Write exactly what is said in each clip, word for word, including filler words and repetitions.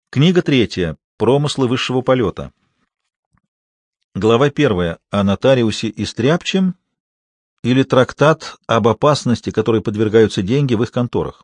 Книга третья. Промыслы высшего полета. Глава первая. О нотариусе и стряпчем или трактат об опасности, которой подвергаются деньги в их конторах.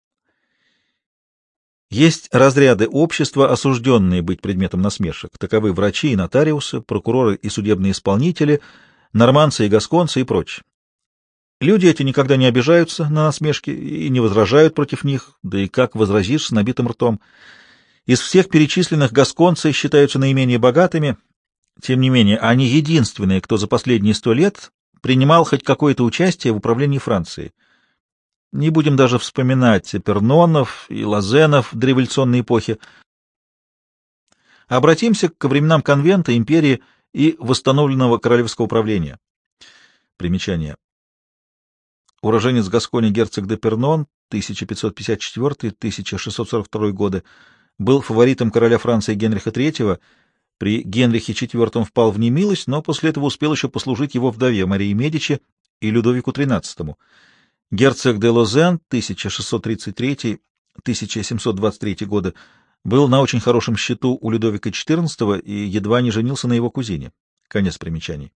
Есть разряды общества, осужденные быть предметом насмешек. Таковы врачи и нотариусы, прокуроры и судебные исполнители, нормандцы и гасконцы и прочее. Люди эти никогда не обижаются на насмешки и не возражают против них, да и как возразишь с набитым ртом. Из всех перечисленных гасконцы считаются наименее богатыми, тем не менее они единственные, кто за последние сто лет принимал хоть какое-то участие в управлении Францией. Не будем даже вспоминать Эпернонов и Лозенов дореволюционной эпохи. Обратимся к временам конвента, империи и восстановленного королевского управления. Примечание. Уроженец Гаскони герцог де Пернон, тысяча пятьсот пятьдесят четвёртый — тысяча шестьсот сорок второй годы, был фаворитом короля Франции Генриха третьего, при Генрихе четвёртом впал в немилость, но после этого успел еще послужить его вдове Марии Медичи и Людовику тринадцатому. Герцог де Лозен, тысяча шестьсот тридцать третий — тысяча семьсот двадцать третий годы, был на очень хорошем счету у Людовика четырнадцатого и едва не женился на его кузине. Конец примечаний.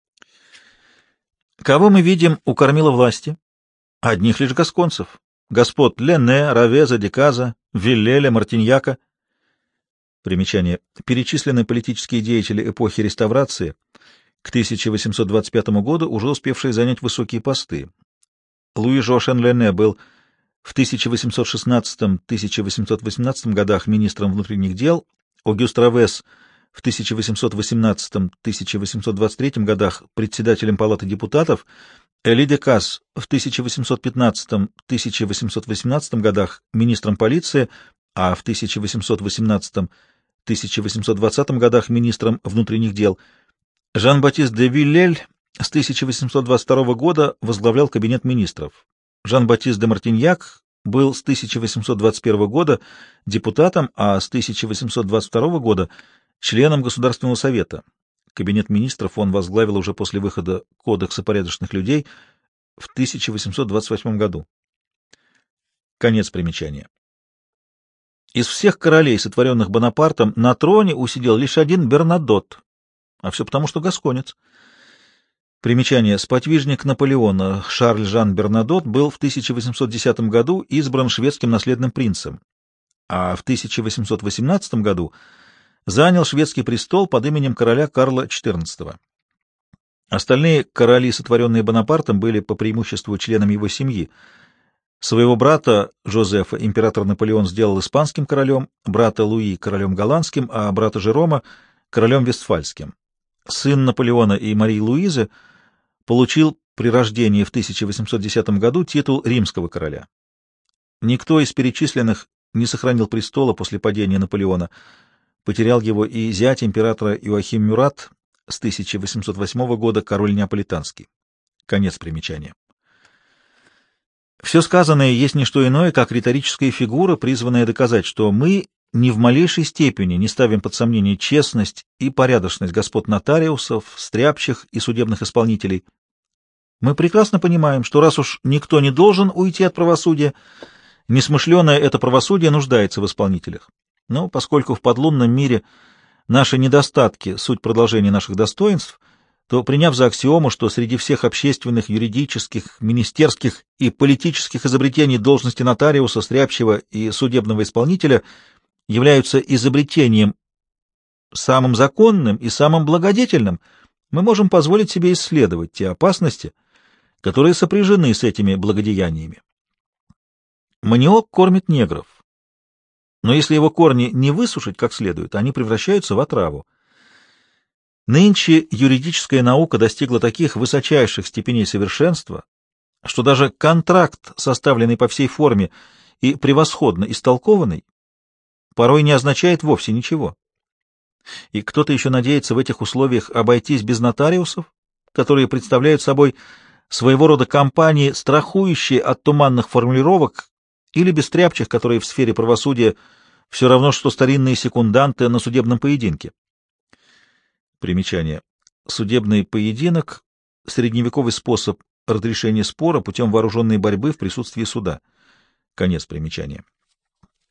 Кого мы видим у кормила власти? Одних лишь гасконцев. Господ Ленне, Равеза, Деказа, Виллеля, Мартиньяка. Примечание. Перечислены политические деятели эпохи реставрации, к тысяча восемьсот двадцать пятому году уже успевшие занять высокие посты. Луи Жошен Ленне был в тысяча восемьсот шестнадцатом — тысяча восемьсот восемнадцатом годах министром внутренних дел, Огюст Равес в тысяча восемьсот восемнадцатом — тысяча восемьсот двадцать третьем годах председателем Палаты депутатов, Эли Деказ в тысяча восемьсот пятнадцатом — тысяча восемьсот восемнадцатом годах министром полиции, а в тысяча восемьсот восемнадцатом — тысяча восемьсот двадцатом годах министром внутренних дел. Жан-Батист де Виллель с тысяча восемьсот двадцать второго года возглавлял кабинет министров. Жан-Батист де Мартиньяк был с тысяча восемьсот двадцать первого года депутатом, а с тысяча восемьсот двадцать второго года членом Государственного совета. Кабинет министров он возглавил уже после выхода Кодекса порядочных людей в тысяча восемьсот двадцать восьмом году. Конец примечания. Из всех королей, сотворенных Бонапартом, на троне усидел лишь один Бернадотт, а все потому, что гасконец. Примечание. Сподвижник Наполеона Шарль Жан Бернадотт был в тысяча восемьсот десятом году избран шведским наследным принцем, а в тысяча восемьсот восемнадцатом году занял шведский престол под именем короля Карла четырнадцатого. Остальные короли, сотворенные Бонапартом, были по преимуществу членами его семьи. Своего брата Жозефа император Наполеон сделал испанским королем, брата Луи — королем голландским, а брата Жерома — королем вестфальским. Сын Наполеона и Марии Луизы получил при рождении в тысяча восемьсот десятом году титул римского короля. Никто из перечисленных не сохранил престола после падения Наполеона. Потерял его и зять императора Иоахим Мюрат с тысяча восемьсот восьмого года, король Неаполитанский. Конец примечания. Все сказанное есть не что иное, как риторическая фигура, призванная доказать, что мы ни в малейшей степени не ставим под сомнение честность и порядочность господ нотариусов, стряпчих и судебных исполнителей. Мы прекрасно понимаем, что раз уж никто не должен уйти от правосудия, несмышленое это правосудие нуждается в исполнителях. Но поскольку в подлунном мире наши недостатки — суть продолжения наших достоинств, то, приняв за аксиому, что среди всех общественных, юридических, министерских и политических изобретений должности нотариуса, стряпчего и судебного исполнителя являются изобретением самым законным и самым благодетельным, мы можем позволить себе исследовать те опасности, которые сопряжены с этими благодеяниями. Маниок кормит негров, но если его корни не высушить как следует, они превращаются в отраву. Нынче юридическая наука достигла таких высочайших степеней совершенства, что даже контракт, составленный по всей форме и превосходно истолкованный, порой не означает вовсе ничего. И кто-то еще надеется в этих условиях обойтись без нотариусов, которые представляют собой своего рода компании, страхующие от туманных формулировок, или без стряпчих, которые в сфере правосудия все равно, что старинные секунданты на судебном поединке. Примечание. Судебный поединок — средневековый способ разрешения спора путем вооруженной борьбы в присутствии суда. Конец примечания.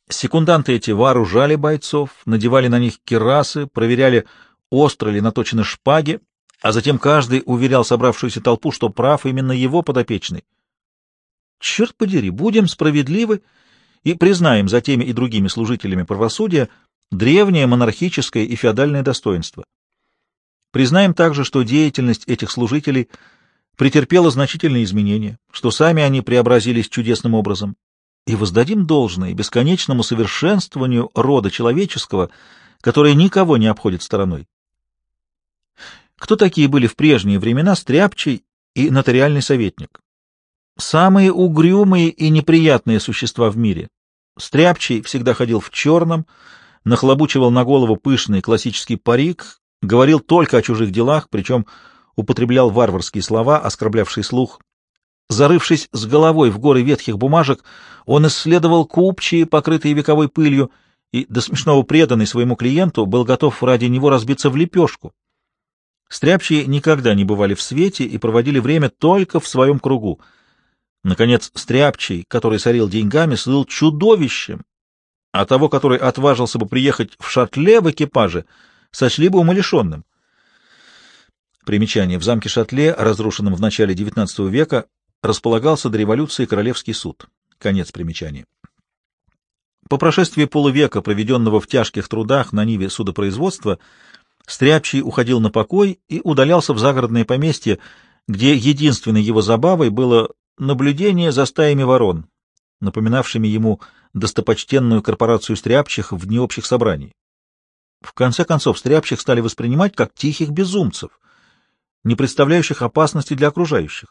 Секунданты эти вооружали бойцов, надевали на них кирасы, проверяли, остро ли наточены шпаги, а затем каждый уверял собравшуюся толпу, что прав именно его подопечный. Черт подери, будем справедливы и признаем за теми и другими служителями правосудия древнее монархическое и феодальное достоинство. Признаем также, что деятельность этих служителей претерпела значительные изменения, что сами они преобразились чудесным образом, и воздадим должное бесконечному совершенствованию рода человеческого, которое никого не обходит стороной. Кто такие были в прежние времена стряпчий и нотариальный советник? Самые угрюмые и неприятные существа в мире. Стряпчий всегда ходил в черном, нахлобучивал на голову пышный классический парик, говорил только о чужих делах, причем употреблял варварские слова, оскорблявшие слух. Зарывшись с головой в горы ветхих бумажек, он исследовал купчие, покрытые вековой пылью, и, до смешного преданный своему клиенту, был готов ради него разбиться в лепешку. Стряпчие никогда не бывали в свете и проводили время только в своем кругу. Наконец, стряпчий, который сорил деньгами, слыл чудовищем, а того, который отважился бы приехать в Шатле в экипаже, сочли бы умалишенным. Примечание. В замке Шатле, разрушенном в начале девятнадцатого века, располагался до революции Королевский суд. Конец примечания. По прошествии полувека, проведенного в тяжких трудах на ниве судопроизводства, Стряпчий уходил на покой и удалялся в загородное поместье, где единственной его забавой было наблюдение за стаями ворон, напоминавшими ему достопочтенную корпорацию стряпчих в дни общих собраний. В конце концов, стряпчих стали воспринимать как тихих безумцев, не представляющих опасности для окружающих.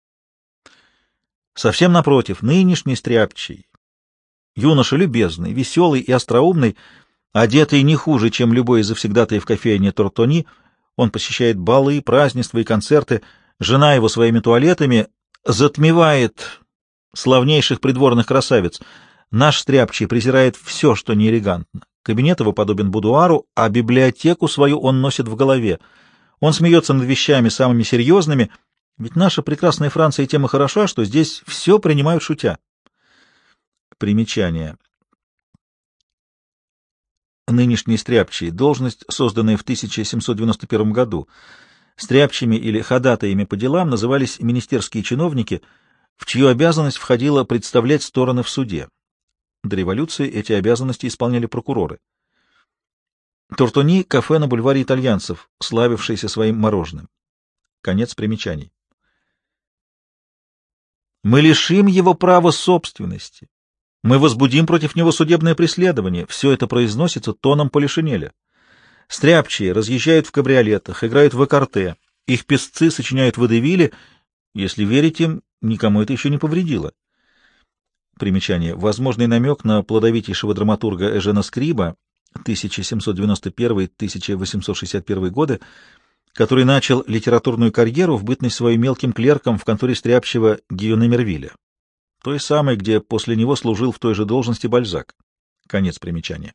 Совсем напротив, нынешний стряпчий, юноша любезный, веселый и остроумный, одетый не хуже, чем любой из завсегдатаев кофейни Тортони, он посещает балы, празднества и концерты, жена его своими туалетами затмевает славнейших придворных красавиц. Наш стряпчий презирает все, что неэлегантно. Кабинет его подобен будуару, а библиотеку свою он носит в голове. Он смеется над вещами самыми серьезными, ведь наша прекрасная Франция тем и хороша, что здесь все принимают шутя. Примечание. Нынешний стряпчий — должность, созданная в тысяча семьсот девяносто первом году. Стряпчими или ходатаями по делам назывались министерские чиновники, в чью обязанность входило представлять стороны в суде. До революции эти обязанности исполняли прокуроры. Тортони — кафе на бульваре итальянцев, славившееся своим мороженым. Конец примечаний. Мы лишим его права собственности. Мы возбудим против него судебное преследование. Все это произносится тоном полишинеля. Стряпчие разъезжают в кабриолетах, играют в экарте. Их песцы сочиняют водевили. Если верить им, никому это еще не повредило. Примечание. Возможный намек на плодовитейшего драматурга Эжена Скриба тысяча семьсот девяносто первый — тысяча восемьсот шестьдесят первый годы, который начал литературную карьеру в бытность своим мелким клерком в конторе стряпчего Гийоне Мервиля, той самой, где после него служил в той же должности Бальзак. Конец примечания.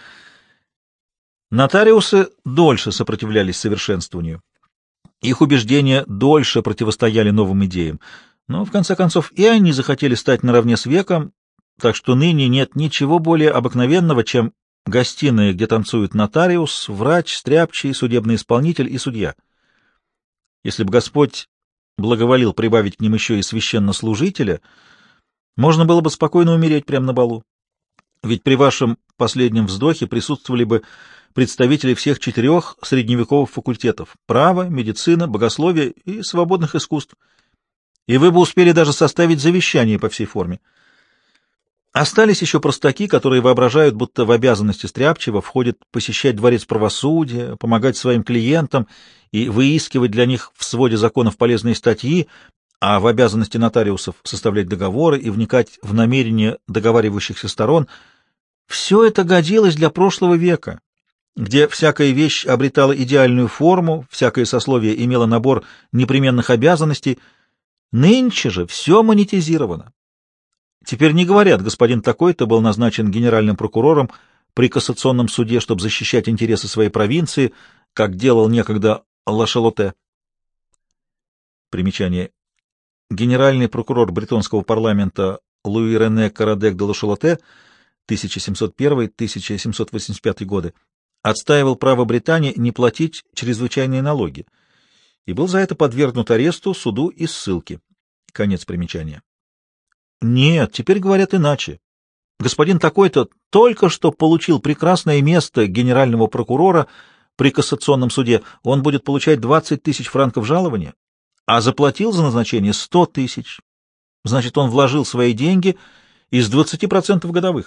Нотариусы дольше сопротивлялись совершенствованию. Их убеждения дольше противостояли новым идеям, но, в конце концов, и они захотели стать наравне с веком, так что ныне нет ничего более обыкновенного, чем гостиная, где танцуют нотариус, врач, стряпчий, судебный исполнитель и судья. Если бы Господь благоволил прибавить к ним еще и священнослужителя, можно было бы спокойно умереть прямо на балу. Ведь при вашем последнем вздохе присутствовали бы представители всех четырех средневековых факультетов — права, медицина, богословие и свободных искусств. И вы бы успели даже составить завещание по всей форме. Остались еще простаки, которые воображают, будто в обязанности стряпчего входит посещать дворец правосудия, помогать своим клиентам и выискивать для них в своде законов полезные статьи, а в обязанности нотариусов составлять договоры и вникать в намерения договаривающихся сторон. Все это годилось для прошлого века, где всякая вещь обретала идеальную форму, всякое сословие имело набор непременных обязанностей. Нынче же все монетизировано. Теперь не говорят, господин такой-то был назначен генеральным прокурором при кассационном суде, чтобы защищать интересы своей провинции, как делал некогда Лашелоте. Примечание. Генеральный прокурор бретонского парламента Луи Рене Карадек де Лашелоте тысяча семьсот первый — тысяча семьсот восемьдесят пятый годы, отстаивал право Британии не платить чрезвычайные налоги и был за это подвергнут аресту, суду и ссылке. Конец примечания. Нет, теперь говорят иначе. Господин такой-то только что получил прекрасное место генерального прокурора при кассационном суде. Он будет получать двадцать тысяч франков жалования, а заплатил за назначение сто тысяч. Значит, он вложил свои деньги из двадцати процентов годовых.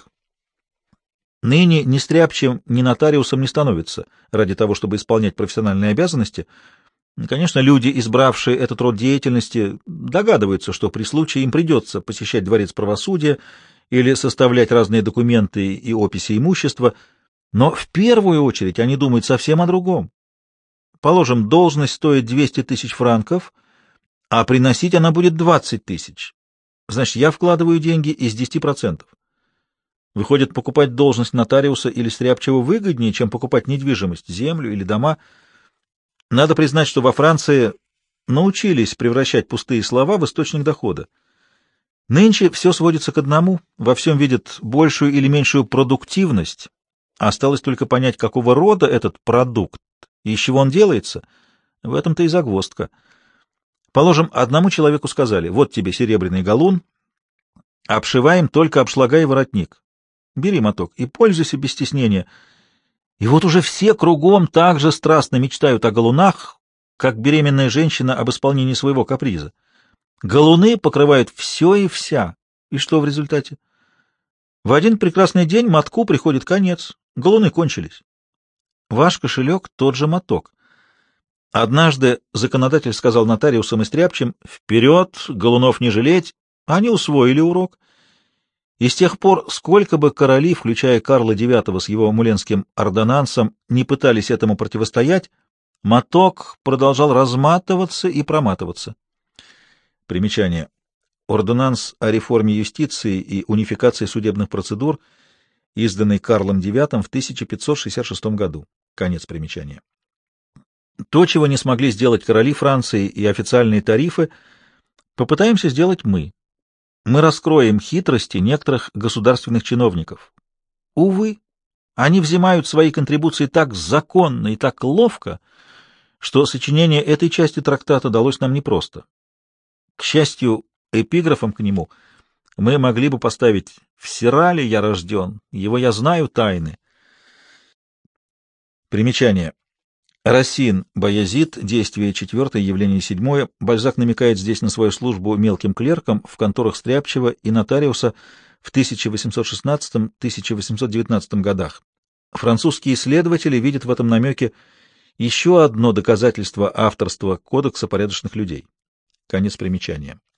Ныне ни стряпчим, ни нотариусом не становится ради того, чтобы исполнять профессиональные обязанности. Конечно, люди, избравшие этот род деятельности, догадываются, что при случае им придется посещать дворец правосудия или составлять разные документы и описи имущества, но в первую очередь они думают совсем о другом. Положим, должность стоит двести тысяч франков, а приносить она будет двадцать тысяч. Значит, я вкладываю деньги из десяти процентов. Выходит, покупать должность нотариуса или стряпчего выгоднее, чем покупать недвижимость, землю или дома. Надо признать, что во Франции научились превращать пустые слова в источник дохода. Нынче все сводится к одному, во всем видят большую или меньшую продуктивность. Осталось только понять, какого рода этот продукт и из чего он делается. В этом-то и загвоздка. Положим, одному человеку сказали: вот тебе серебряный галун, обшиваем только обшлага и воротник. Бери моток и пользуйся без стеснения. И вот уже все кругом так же страстно мечтают о галунах, как беременная женщина об исполнении своего каприза. Галуны покрывают все и вся. И что в результате? В один прекрасный день мотку приходит конец. Галуны кончились. Ваш кошелек — тот же моток. Однажды законодатель сказал нотариусам и стряпчим: вперед, галунов не жалеть. Они усвоили урок. И с тех пор, сколько бы короли, включая Карла девятого с его муленским ордонансом, не пытались этому противостоять, моток продолжал разматываться и проматываться. Примечание. Ордонанс о реформе юстиции и унификации судебных процедур, изданный Карлом девятым в тысяча пятьсот шестьдесят шестом году. Конец примечания. То, чего не смогли сделать короли Франции и официальные тарифы, попытаемся сделать мы. Мы раскроем хитрости некоторых государственных чиновников. Увы, они взимают свои контрибуции так законно и так ловко, что сочинение этой части трактата далось нам непросто. К счастью, эпиграфом к нему мы могли бы поставить: «В Сирале я рожден, его я знаю тайны». Примечание. Расин, Баязид, действие четвертое, явление седьмое. Бальзак намекает здесь на свою службу мелким клеркам в конторах стряпчего и нотариуса в тысяча восемьсот шестнадцатом — тысяча восемьсот девятнадцатом годах. Французские исследователи видят в этом намеке еще одно доказательство авторства Кодекса порядочных людей. Конец примечания.